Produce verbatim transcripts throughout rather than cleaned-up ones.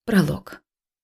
Пролог.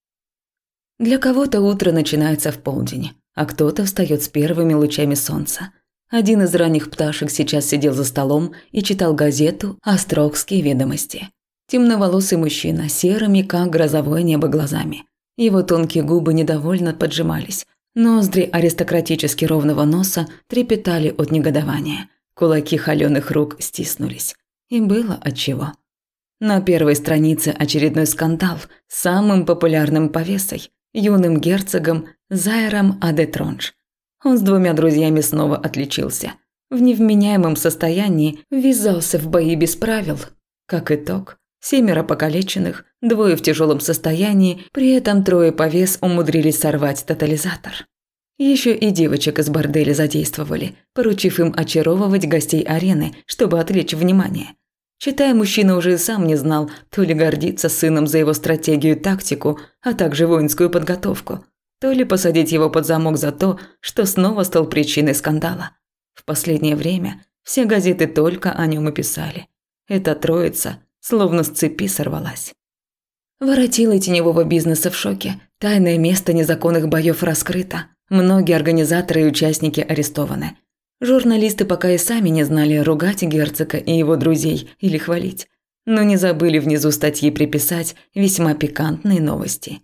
Для кого-то утро начинается в полдень, а кто-то встает с первыми лучами солнца. Один из ранних пташек сейчас сидел за столом и читал газету «Острогские ведомости». Темноволосый мужчина, серыми, как грозовое небо, глазами. Его тонкие губы недовольно поджимались. Ноздри аристократически ровного носа трепетали от негодования. Кулаки холёных рук стиснулись. И было отчего. На первой странице очередной скандал с самым популярным повесой, юным герцогом Зайром Адетронж. Он с двумя друзьями снова отличился. В невменяемом состоянии ввязался в бои без правил. Как итог, семеро покалеченных, двое в тяжелом состоянии, при этом трое повес умудрились сорвать тотализатор. Еще и девочек из борделя задействовали, поручив им очаровывать гостей арены, чтобы отвлечь внимание. Читая, мужчина уже и сам не знал, то ли гордиться сыном за его стратегию и тактику, а также воинскую подготовку, то ли посадить его под замок за то, что снова стал причиной скандала. В последнее время все газеты только о нем и писали. Эта троица словно с цепи сорвалась. Воротилы теневого бизнеса в шоке. Тайное место незаконных боев раскрыто. Многие организаторы и участники арестованы. Журналисты пока и сами не знали, ругать герцога и его друзей или хвалить, но не забыли внизу статьи приписать весьма пикантные новости.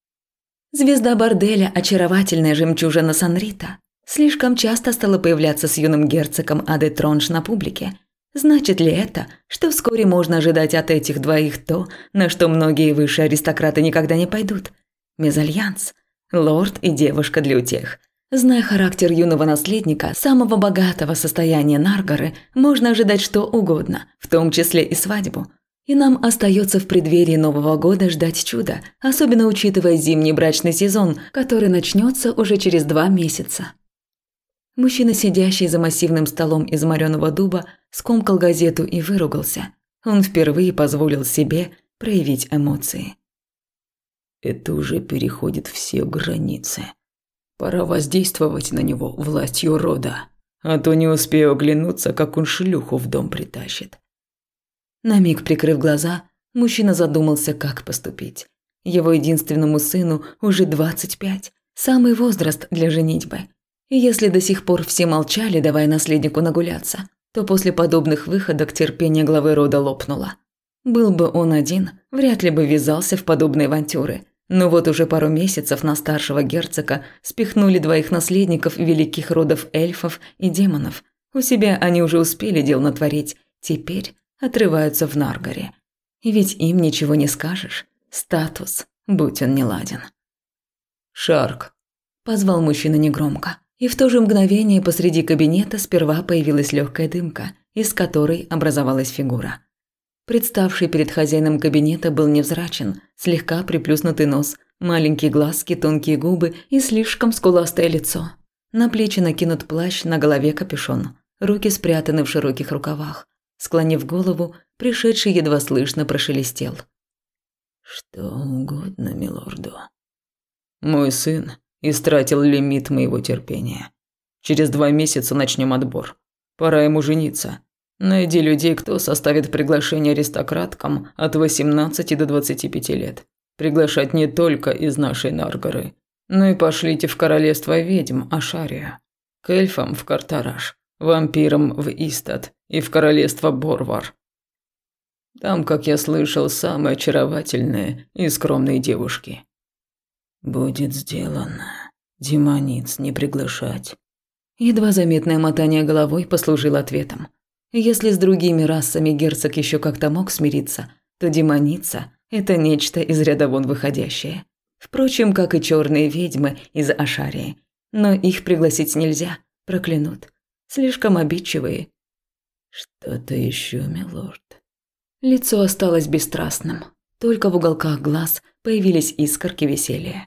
Звезда борделя, очаровательная жемчужина Санрита, слишком часто стала появляться с юным герцогом Адетронж на публике. Значит ли это, что вскоре можно ожидать от этих двоих то, на что многие высшие аристократы никогда не пойдут? Мезальянс, лорд и девушка для утех. Зная характер юного наследника самого богатого состояния Наргары, можно ожидать что угодно, в том числе и свадьбу. И нам остается в преддверии Нового года ждать чуда, особенно учитывая зимний брачный сезон, который начнется уже через два месяца. Мужчина, сидящий за массивным столом из мореного дуба, скомкал газету и выругался. Он впервые позволил себе проявить эмоции. Это уже переходит все границы. Пора воздействовать на него властью рода, а то не успею оглянуться, как он шлюху в дом притащит. На миг прикрыв глаза, мужчина задумался, как поступить. Его единственному сыну уже двадцать пять, самый возраст для женитьбы. И если до сих пор все молчали, давая наследнику нагуляться, то после подобных выходок терпение главы рода лопнуло. Был бы он один, вряд ли бы ввязался в подобные авантюры. Но вот уже пару месяцев на старшего герцога спихнули двоих наследников великих родов эльфов и демонов. У себя они уже успели дел натворить, теперь отрываются в Наргаре. И ведь им ничего не скажешь. Статус, будь он неладен. «Шарк», – позвал мужчина негромко. И в то же мгновение посреди кабинета сперва появилась легкая дымка, из которой образовалась фигура. Представший перед хозяином кабинета был невзрачен, слегка приплюснутый нос, маленькие глазки, тонкие губы и слишком скуластое лицо. На плечи накинут плащ, на голове капюшон, руки спрятаны в широких рукавах. Склонив голову, пришедший едва слышно прошелестел. «Что угодно, милорду». «Мой сын истратил лимит моего терпения. Через два месяца начнем отбор. Пора ему жениться. Найди людей, кто составит приглашение аристократкам от восемнадцати до двадцати пяти лет. Приглашать не только из нашей Наргары, но и пошлите в королевство ведьм Ашария, к эльфам в Картараш, вампирам в Истат и в королевство Борвар. Там, как я слышал, самые очаровательные и скромные девушки». «Будет сделано. Демониц не приглашать». Едва заметное мотание головой послужило ответом. Если с другими расами герцог еще как-то мог смириться, то демоница – это нечто из ряда вон выходящее. Впрочем, как и черные ведьмы из Ашарии. Но их пригласить нельзя, проклянут. Слишком обидчивые. «Что-то еще, милорд?» Лицо осталось бесстрастным. Только в уголках глаз появились искорки веселья.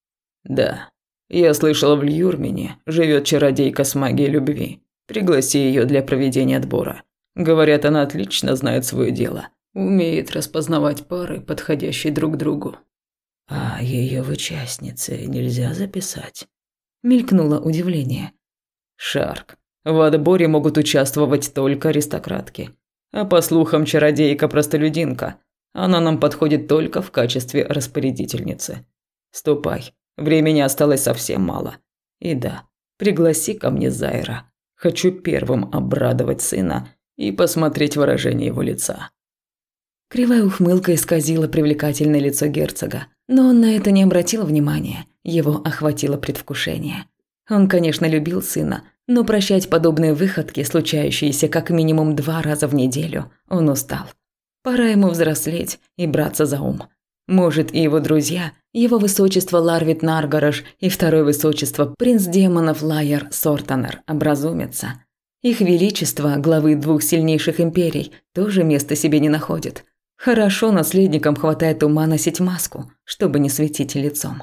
«Да, я слышал, в Льюрмине живет чародейка с магией любви. Пригласи ее для проведения отбора. Говорят, она отлично знает свое дело. Умеет распознавать пары, подходящие друг другу». «А ее в участницы нельзя записать?» Мелькнуло удивление. «Шарк, в отборе могут участвовать только аристократки. А по слухам, чародейка-простолюдинка. Она нам подходит только в качестве распорядительницы. Ступай, времени осталось совсем мало. И да, пригласи ко мне Зайра. Хочу первым обрадовать сына и посмотреть выражение его лица». Кривая ухмылка исказила привлекательное лицо герцога, но он на это не обратил внимания, его охватило предвкушение. Он, конечно, любил сына, но прощать подобные выходки, случающиеся как минимум два раза в неделю, он устал. Пора ему взрослеть и браться за ум. Может, и его друзья, его высочество Ларвит Наргараш и второе высочество принц демонов Лайер Сортонер, образумятся. Их величество, главы двух сильнейших империй, тоже места себе не находят. Хорошо наследникам хватает ума носить маску, чтобы не светить лицом.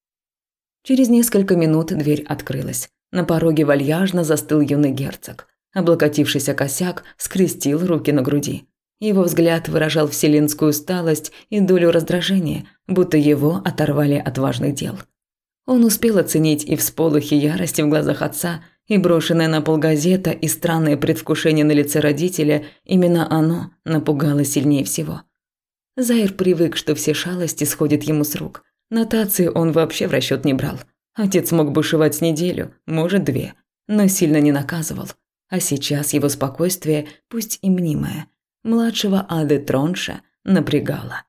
Через несколько минут дверь открылась. На пороге вальяжно застыл юный герцог. Облокотившись о косяк, скрестил руки на груди. Его взгляд выражал вселенскую усталость и долю раздражения, будто его оторвали от важных дел. Он успел оценить и всполохи ярости в глазах отца, и брошенная на пол газета, и странное предвкушение на лице родителя, именно оно напугало сильнее всего. Зайр привык, что все шалости сходят ему с рук. Нотации он вообще в расчет не брал. Отец мог бушевать с неделю, может две, но сильно не наказывал. А сейчас его спокойствие, пусть и мнимое, младшего Ады Тронша напрягало.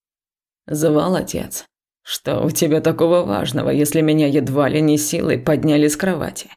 «Звал отец. Что у тебя такого важного, если меня едва ли не силой подняли с кровати?»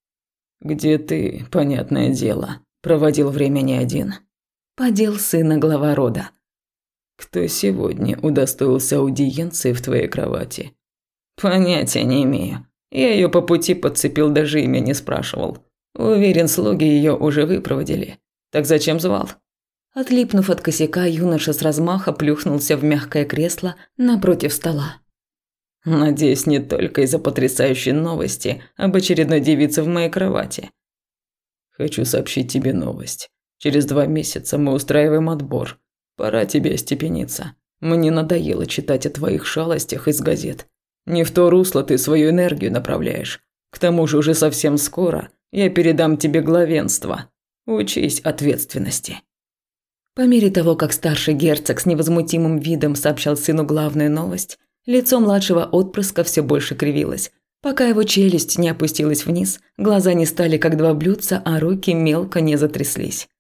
«Где ты, понятное дело, проводил время не один?» Подел сына глава рода. «Кто сегодня удостоился аудиенции в твоей кровати?» «Понятия не имею. Я ее по пути подцепил, даже имя не спрашивал. Уверен, слуги ее уже выпроводили. Так зачем звал?» Отлипнув от косяка, юноша с размаха плюхнулся в мягкое кресло напротив стола. «Надеюсь, не только из-за потрясающей новости об очередной девице в моей кровати. Хочу сообщить тебе новость. Через два месяца мы устраиваем отбор. Пора тебе остепениться. Мне надоело читать о твоих шалостях из газет. Не в то русло ты свою энергию направляешь. К тому же уже совсем скоро я передам тебе главенство. Учись ответственности». По мере того, как старший герцог с невозмутимым видом сообщал сыну главную новость, лицо младшего отпрыска все больше кривилось. Пока его челюсть не опустилась вниз, глаза не стали как два блюдца, а руки мелко не затряслись.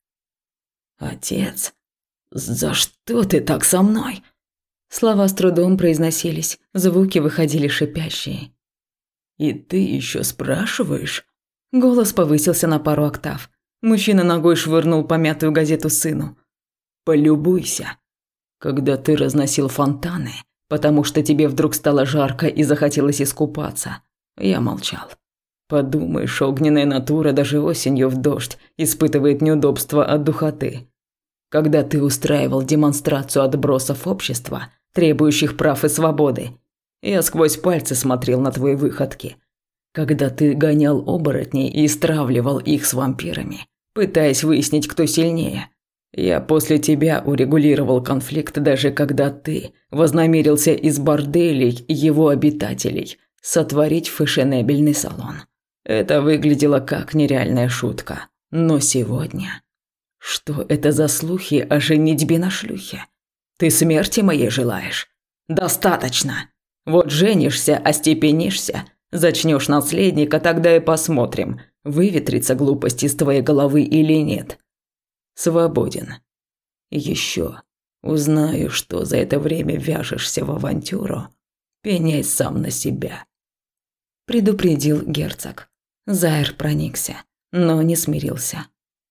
«Отец, за что ты так со мной?» Слова с трудом произносились, звуки выходили шипящие. «И ты еще спрашиваешь?» Голос повысился на пару октав. Мужчина ногой швырнул помятую газету сыну. «Полюбуйся. Когда ты разносил фонтаны, потому что тебе вдруг стало жарко и захотелось искупаться, я молчал. Подумаешь, огненная натура даже осенью в дождь испытывает неудобства от духоты. Когда ты устраивал демонстрацию отбросов общества, требующих прав и свободы, я сквозь пальцы смотрел на твои выходки. Когда ты гонял оборотней и стравливал их с вампирами, пытаясь выяснить, кто сильнее. Я после тебя урегулировал конфликт, даже когда ты вознамерился из борделей его обитателей сотворить фешенебельный салон. Это выглядело как нереальная шутка. Но сегодня... Что это за слухи о женитьбе на шлюхе? Ты смерти моей желаешь? Достаточно. Вот женишься, остепенишься, зачнешь наследника, тогда и посмотрим, выветрится глупость из твоей головы или нет. Свободен. Еще узнаю, что за это время вяжешься в авантюру, пеняй сам на себя. Предупредил герцог. Зайр проникся, но не смирился.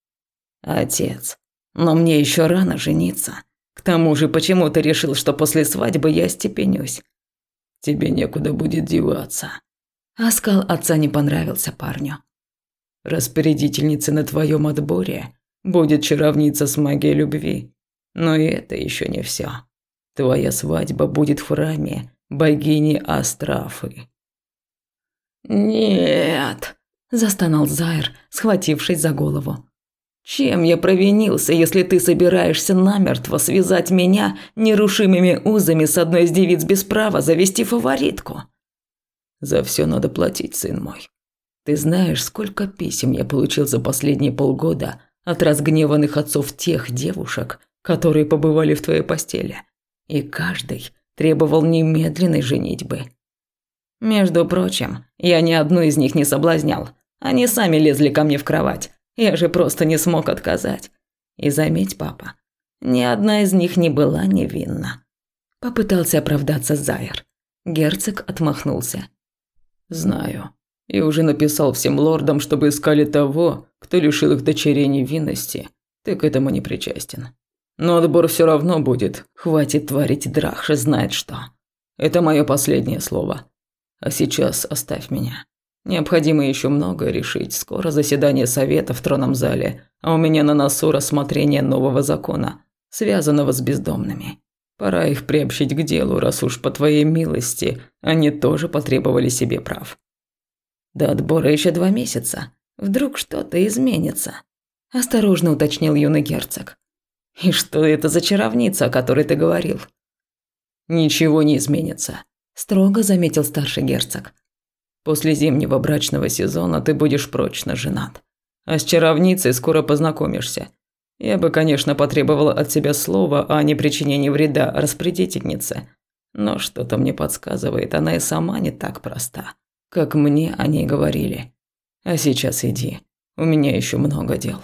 Отец, но мне еще рано жениться. К тому же, почему ты решил, что после свадьбы я степенюсь? Тебе некуда будет деваться. Оскал отца не понравился парню. Распорядительница на твоем отборе будет чаровница с магией любви. Но и это еще не все. Твоя свадьба будет в храме богини Астрафы. «Нет», – застонал Зайр, схватившись за голову. «Чем я провинился, если ты собираешься намертво связать меня нерушимыми узами с одной из девиц без права завести фаворитку?» «За все надо платить, сын мой. Ты знаешь, сколько писем я получил за последние полгода от разгневанных отцов тех девушек, которые побывали в твоей постели. И каждый требовал немедленной женитьбы. Между прочим, я ни одну из них не соблазнял. Они сами лезли ко мне в кровать. Я же просто не смог отказать. И заметь, папа, ни одна из них не была невинна. Попытался оправдаться Зайр. Герцог отмахнулся. Знаю. И уже написал всем лордам, чтобы искали того, кто лишил их дочерей невинности. Ты к этому не причастен. Но отбор все равно будет. Хватит творить Драхша знает что. Это мое последнее слово. А сейчас оставь меня. Необходимо еще многое решить. Скоро заседание совета в тронном зале, а у меня на носу рассмотрение нового закона, связанного с бездомными. Пора их приобщить к делу, раз уж по твоей милости они тоже потребовали себе прав. До отбора еще два месяца. Вдруг что-то изменится. Осторожно уточнил юный герцог. И что это за чаровница, о которой ты говорил? Ничего не изменится, строго заметил старший герцог. После зимнего брачного сезона ты будешь прочно женат. А с чаровницей скоро познакомишься. Я бы, конечно, потребовала от тебя слова о непричинении вреда распорядительнице, но что-то мне подсказывает, она и сама не так проста, как мне о ней говорили. А сейчас иди, у меня еще много дел.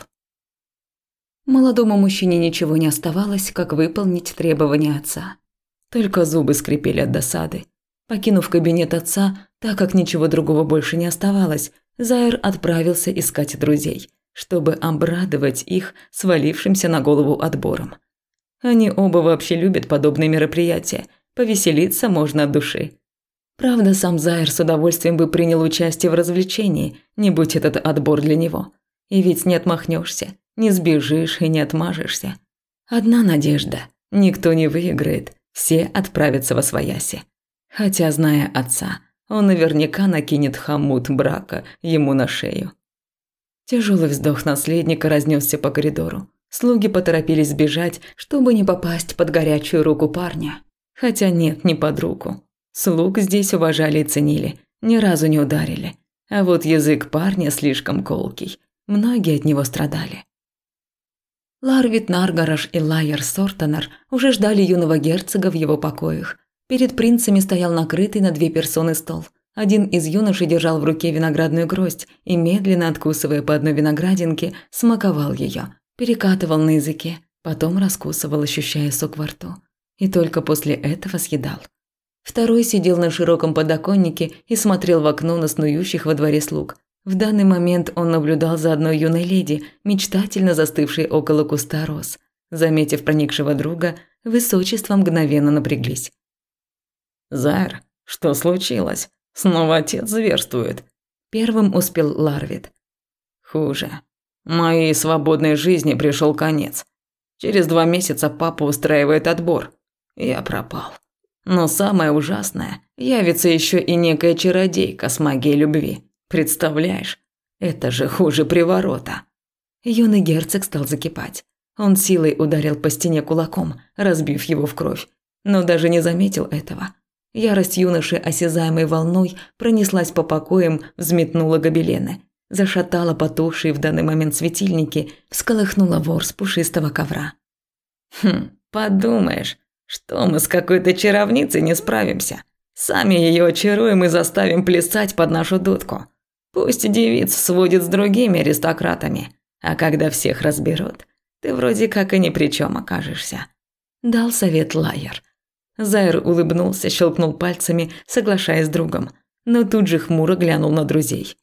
Молодому мужчине ничего не оставалось, как выполнить требования отца. Только зубы скрипели от досады. Покинув кабинет отца, так как ничего другого больше не оставалось, Зайр отправился искать друзей, чтобы обрадовать их свалившимся на голову отбором. Они оба вообще любят подобные мероприятия, повеселиться можно от души. Правда, сам Зайр с удовольствием бы принял участие в развлечении, не будь этот отбор для него. И ведь не отмахнешься, не сбежишь и не отмажешься. Одна надежда – никто не выиграет, все отправятся восвояси. Хотя, зная отца, он наверняка накинет хомут брака ему на шею. Тяжелый вздох наследника разнесся по коридору. Слуги поторопились сбежать, чтобы не попасть под горячую руку парня. Хотя нет, не под руку. Слуг здесь уважали и ценили, ни разу не ударили. А вот язык парня слишком колкий. Многие от него страдали. Ларвит Наргараш и Лайер Сортонар уже ждали юного герцога в его покоях. Перед принцами стоял накрытый на две персоны стол. Один из юношей держал в руке виноградную гроздь и, медленно откусывая по одной виноградинке, смаковал ее, перекатывал на языке, потом раскусывал, ощущая сок во рту. И только после этого съедал. Второй сидел на широком подоконнике и смотрел в окно на снующих во дворе слуг. В данный момент он наблюдал за одной юной леди, мечтательно застывшей около куста роз. Заметив проникшего друга, высочества мгновенно напряглись. «Зайр, что случилось? Снова отец зверствует?» Первым успел Ларвит. «Хуже. Моей свободной жизни пришел конец. Через два месяца папа устраивает отбор. Я пропал. Но самое ужасное, явится еще и некая чародейка с магией любви. Представляешь? Это же хуже приворота». Юный герцог стал закипать. Он силой ударил по стене кулаком, разбив его в кровь, но даже не заметил этого. Ярость юноши, осязаемой волной, пронеслась по покоям, взметнула гобелены, зашатала потухшие в данный момент светильники, всколыхнула ворс пушистого ковра. «Хм, подумаешь, что мы с какой-то чаровницей не справимся. Сами ее очаруем и заставим плясать под нашу дудку. Пусть девиц сводит с другими аристократами, а когда всех разберут, ты вроде как и ни при чем окажешься», – дал совет Лайер. Зайр улыбнулся, щелкнул пальцами, соглашаясь с другом, но тут же хмуро глянул на друзей.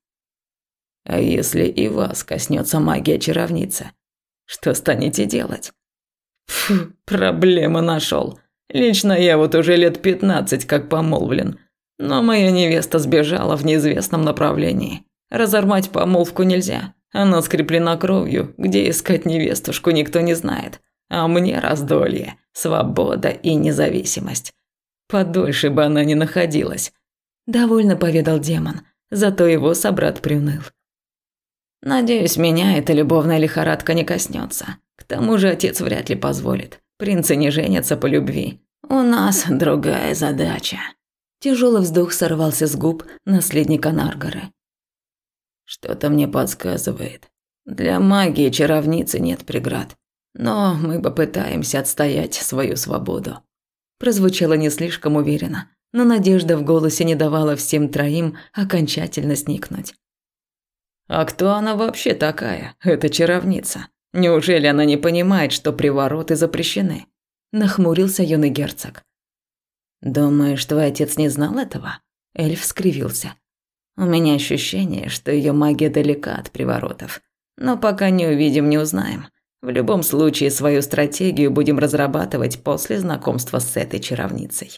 «А если и вас коснется магия чаровницы, что станете делать?» «Фу, проблема нашел. Лично я вот уже лет пятнадцать как помолвлен, но моя невеста сбежала в неизвестном направлении. Разорвать помолвку нельзя, она скреплена кровью, где искать невестушку никто не знает. А мне раздолье, свобода и независимость. Подольше бы она не находилась», – довольно поведал демон, зато его собрат приуныл. «Надеюсь, меня эта любовная лихорадка не коснется. К тому же отец вряд ли позволит. Принцы не женятся по любви. У нас другая задача». Тяжелый вздох сорвался с губ наследника Наргары. «Что-то мне подсказывает. Для магии чаровницы нет преград. но мы попытаемся отстоять свою свободу». Прозвучало не слишком уверенно, но надежда в голосе не давала всем троим окончательно сникнуть. «А кто она вообще такая, эта чаровница? Неужели она не понимает, что привороты запрещены?» Нахмурился юный герцог. «Думаешь, твой отец не знал этого?» Эльф скривился. «У меня ощущение, что ее магия далека от приворотов. Но пока не увидим, не узнаем. В любом случае, свою стратегию будем разрабатывать после знакомства с этой чаровницей».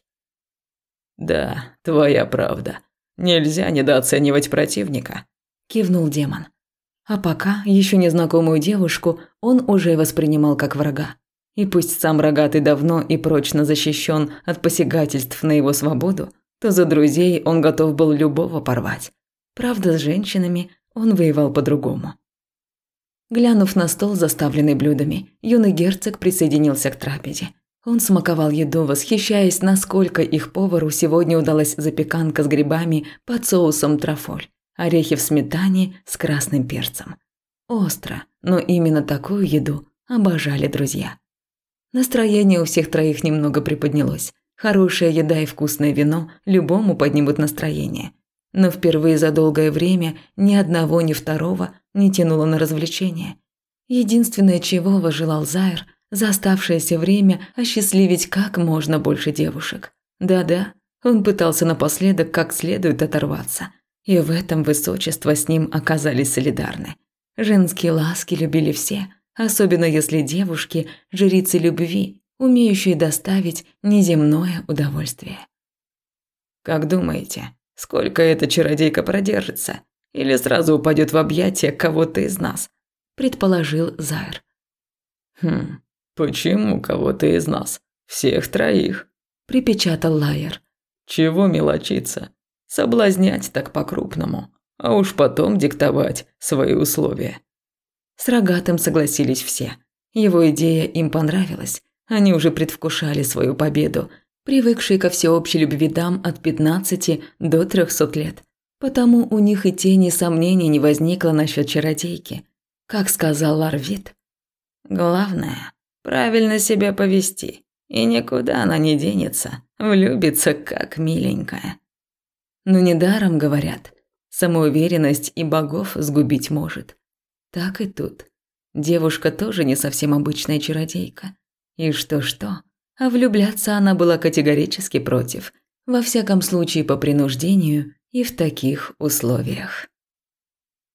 «Да, твоя правда. Нельзя недооценивать противника», – кивнул демон. А пока еще незнакомую девушку он уже воспринимал как врага. И пусть сам рогатый давно и прочно защищен от посягательств на его свободу, то за друзей он готов был любого порвать. Правда, с женщинами он воевал по-другому. Глянув на стол, заставленный блюдами, юный герцог присоединился к трапезе. Он смаковал еду, восхищаясь, насколько их повару сегодня удалась запеканка с грибами под соусом трафоль, орехи в сметане с красным перцем. Остро, но именно такую еду обожали друзья. Настроение у всех троих немного приподнялось. Хорошая еда и вкусное вино любому поднимут настроение. Но впервые за долгое время ни одного, ни второго не тянуло на развлечения. Единственное, чего возжелал Зайр, за оставшееся время осчастливить как можно больше девушек. Да-да, он пытался напоследок как следует оторваться. И в этом высочество с ним оказались солидарны. Женские ласки любили все, особенно если девушки – жрицы любви, умеющие доставить неземное удовольствие. «Как думаете, сколько эта чародейка продержится? Или сразу упадет в объятия кого-то из нас?» – предположил Зайр. «Хм, почему кого-то из нас? Всех троих», – припечатал Лайер. «Чего мелочиться? Соблазнять так по-крупному, а уж потом диктовать свои условия». С рогатым согласились все. Его идея им понравилась. Они уже предвкушали свою победу, привыкшие ко всеобщей любви дам от пятнадцати до трехсот лет. Потому у них и тени сомнений не возникло насчет чародейки. Как сказал Ларвит, «Главное – правильно себя повести, и никуда она не денется, влюбится как миленькая». Но недаром говорят, самоуверенность и богов сгубить может. Так и тут. Девушка тоже не совсем обычная чародейка. И что-что, а влюбляться она была категорически против. Во всяком случае, по принуждению и в таких условиях.